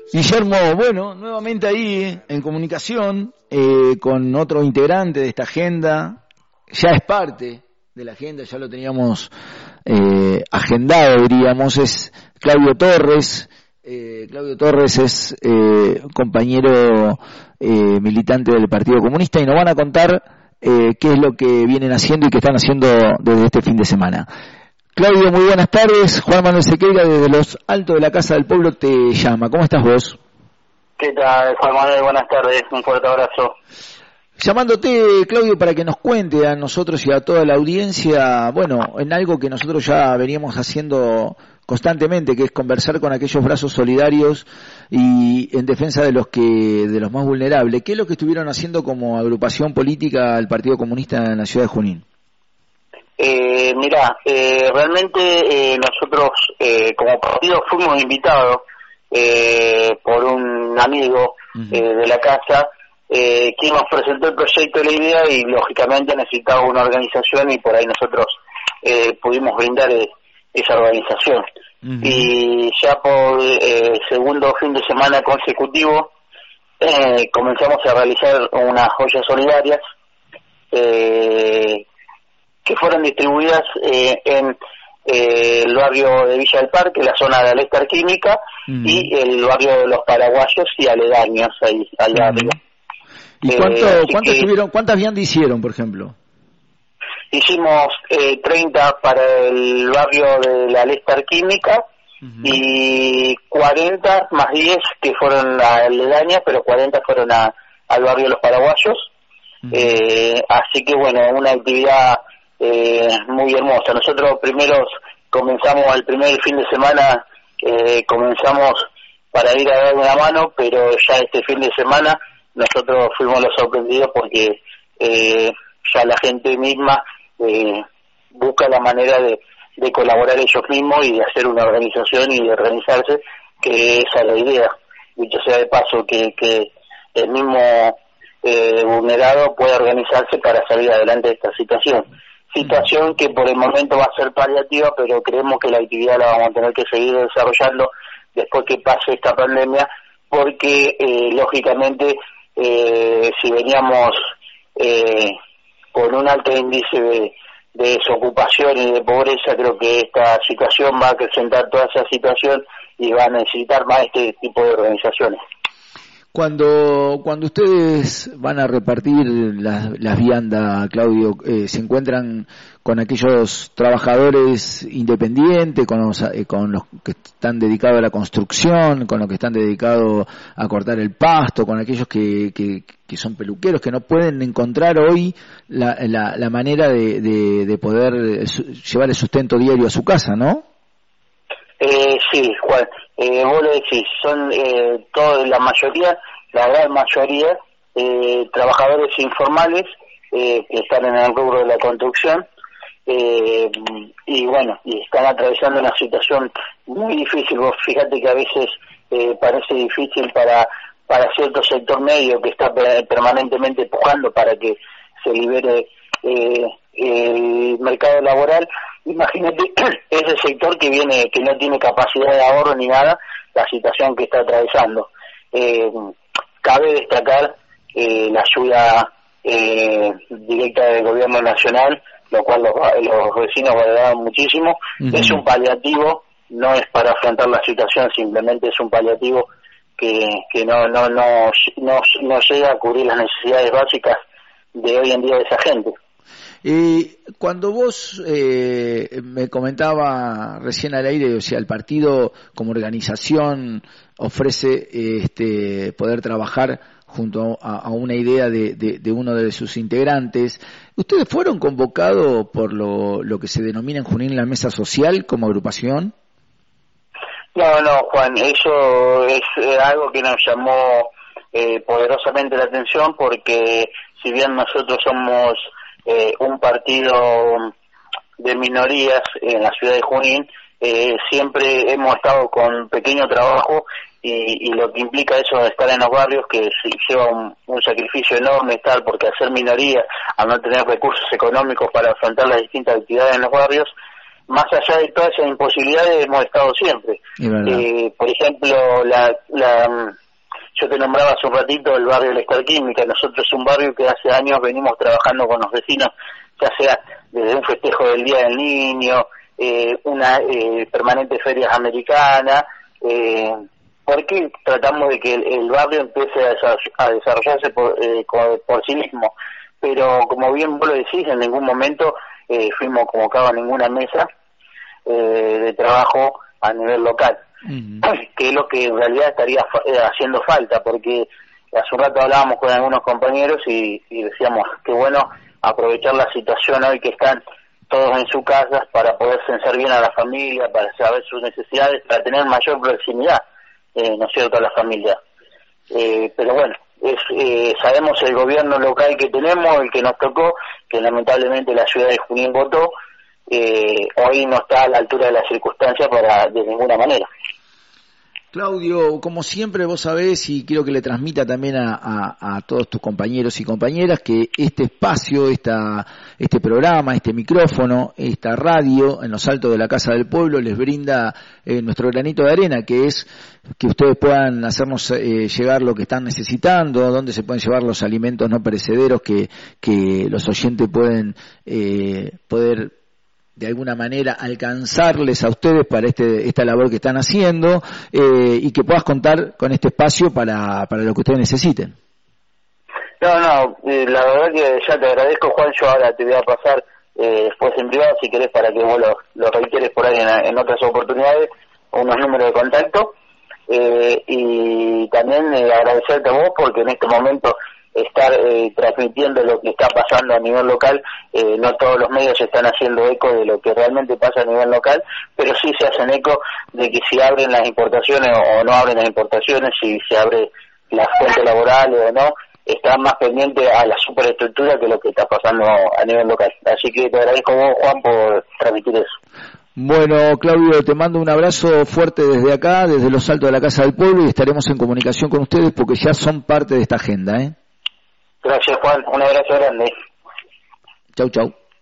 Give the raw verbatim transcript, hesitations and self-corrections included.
Guillermo, bueno, nuevamente ahí en comunicación eh, con otro integrante de esta agenda, ya es parte de la agenda, ya lo teníamos eh, agendado, diríamos, es Claudio Torres. Eh, Claudio Torres es eh, compañero eh, militante del Partido Comunista y nos van a contar eh, qué es lo que vienen haciendo y qué están haciendo desde este fin de semana. Claudio, muy buenas tardes. Juan Manuel Sequeira desde los Altos de la Casa del Pueblo te llama. ¿Cómo estás vos? ¿Qué tal, Juan Manuel? Buenas tardes. Un fuerte abrazo. Llamándote, Claudio, para que nos cuente a nosotros y a toda la audiencia, bueno, en algo que nosotros ya veníamos haciendo constantemente, que es conversar con aquellos brazos solidarios y en defensa de los que de los más vulnerables. ¿Qué es lo que estuvieron haciendo como agrupación política el Partido Comunista en la ciudad de Junín? Eh, mirá, eh, realmente eh, nosotros eh, como partido fuimos invitados eh, por un amigo uh-huh. eh, de la casa eh, quien nos presentó el proyecto de la idea y lógicamente necesitaba una organización y por ahí nosotros eh, pudimos brindar eh, esa organización. Uh-huh. Y ya por eh, segundo fin de semana consecutivo eh, comenzamos a realizar unas joyas solidarias eh, que fueron distribuidas eh, en eh, el barrio de Villa del Parque, la zona de Alestar Química, mm. y el barrio de los Paraguayos y aledaños ahí al barrio. ¿Y eh, cuánto, cuánto estuvieron, cuántas viandas hicieron, por ejemplo? Hicimos eh, treinta para el barrio de la Alestar Química uh-huh. y cuarenta más diez que fueron aledañas, pero cuarenta fueron a, al barrio de los Paraguayos. Uh-huh. Eh, así que bueno, una actividad Eh, muy hermosa. Nosotros primero comenzamos el primer fin de semana, eh, comenzamos para ir a dar una mano, pero ya este fin de semana nosotros fuimos los sorprendidos porque eh, ya la gente misma eh, busca la manera de, de colaborar ellos mismos y de hacer una organización y de organizarse, que esa es la idea. Dicho sea de paso, que, que el mismo eh, vulnerado pueda organizarse para salir adelante de esta situación. Situación que por el momento va a ser paliativa, pero creemos que la actividad la vamos a tener que seguir desarrollando después que pase esta pandemia, porque eh, lógicamente eh, si veníamos eh, con un alto índice de, de desocupación y de pobreza, creo que esta situación va a acrecentar toda esa situación y va a necesitar más este tipo de organizaciones. Cuando cuando ustedes van a repartir las, las viandas, Claudio, eh, ¿se encuentran con aquellos trabajadores independientes, con los, eh, con los que están dedicados a la construcción, con los que están dedicados a cortar el pasto, con aquellos que, que, que son peluqueros, que no pueden encontrar hoy la, la, la manera de, de, de poder llevar el sustento diario a su casa, ¿no? Eh, sí, Juan, eh, vos lo decís, son eh, toda la mayoría, la gran mayoría, eh, trabajadores informales eh, que están en el rubro de la construcción eh, y bueno, y están atravesando una situación muy difícil. Vos fíjate que a veces eh, parece difícil para para cierto sector medio que está permanentemente empujando para que se libere eh, el mercado laboral. Imagínate ese sector que viene, que no tiene capacidad de ahorro ni nada, la situación que está atravesando. Eh, cabe destacar eh, la ayuda eh, directa del gobierno nacional, lo cual los, los vecinos valoraron muchísimo. Uh-huh. Es un paliativo, no es para afrontar la situación, simplemente es un paliativo que, que no, no, no, no, no llega a cubrir las necesidades básicas de hoy en día de esa gente. Eh, cuando vos eh, me comentaba recién al aire, o sea, el partido como organización ofrece este poder trabajar junto a, a una idea de, de, de uno de sus integrantes. ¿Ustedes fueron convocados por lo, lo que se denomina en Junín la mesa social como agrupación? No, no, Juan, eso es eh, algo que nos llamó eh, poderosamente la atención, porque si bien nosotros somos Eh, un partido de minorías en la ciudad de Junín, eh, siempre hemos estado con pequeño trabajo y, y lo que implica eso de estar en los barrios, que lleva un, un sacrificio enorme estar, porque al ser minoría, al no tener recursos económicos para afrontar las distintas actividades en los barrios, más allá de todas esas imposibilidades hemos estado siempre. Eh, por ejemplo, la, la yo te nombraba hace un ratito el barrio de la Estar Química. Nosotros es un barrio que hace años venimos trabajando con los vecinos, ya sea desde un festejo del Día del Niño, eh, una eh, permanente ferias americanas, eh, porque tratamos de que el, el barrio empiece a, desarroll- a desarrollarse por, eh, por, por sí mismo. Pero como bien vos lo decís, en ningún momento eh, fuimos convocados a ninguna mesa eh, de trabajo a nivel local, uh-huh. que es lo que en realidad estaría fa- eh, haciendo falta, porque hace un rato hablábamos con algunos compañeros y, y decíamos que bueno aprovechar la situación hoy que están todos en sus casas para poder censar bien a la familia, para saber sus necesidades, para tener mayor proximidad, eh, ¿no es cierto?, a la familia. Eh, pero bueno, es, eh, sabemos el gobierno local que tenemos, el que nos tocó, que lamentablemente la ciudad de Junín votó, eh, hoy no está a la altura de las circunstancias para de ninguna manera. Claudio, como siempre vos sabés, y quiero que le transmita también a, a, a todos tus compañeros y compañeras, que este espacio, esta, este programa, este micrófono, esta radio en los altos de la Casa del Pueblo les brinda eh, nuestro granito de arena, que es que ustedes puedan hacernos eh, llegar lo que están necesitando, dónde se pueden llevar los alimentos no perecederos que, que los oyentes pueden eh, poder de alguna manera alcanzarles a ustedes para este esta labor que están haciendo, eh, y que puedas contar con este espacio para, para lo que ustedes necesiten. No, no, eh, la verdad que ya te agradezco, Juan. Yo ahora te voy a pasar eh, después en privado, si querés, para que vos lo, lo reiteres por ahí en, en otras oportunidades, unos números de contacto, eh, y también eh, agradecerte a vos porque en este momento estar eh, transmitiendo lo que está pasando a nivel local, eh, no todos los medios están haciendo eco de lo que realmente pasa a nivel local, pero sí se hacen eco de que si abren las importaciones o, o no abren las importaciones, si se abre las fuentes laborales o no, están más pendientes a la superestructura que lo que está pasando a nivel local. Así que te agradezco vos, Juan, por transmitir eso. Bueno, Claudio, te mando un abrazo fuerte desde acá, desde los altos de la Casa del Pueblo, y estaremos en comunicación con ustedes porque ya son parte de esta agenda, ¿eh? Gracias, Juan. Un abrazo grande. Chau, chau.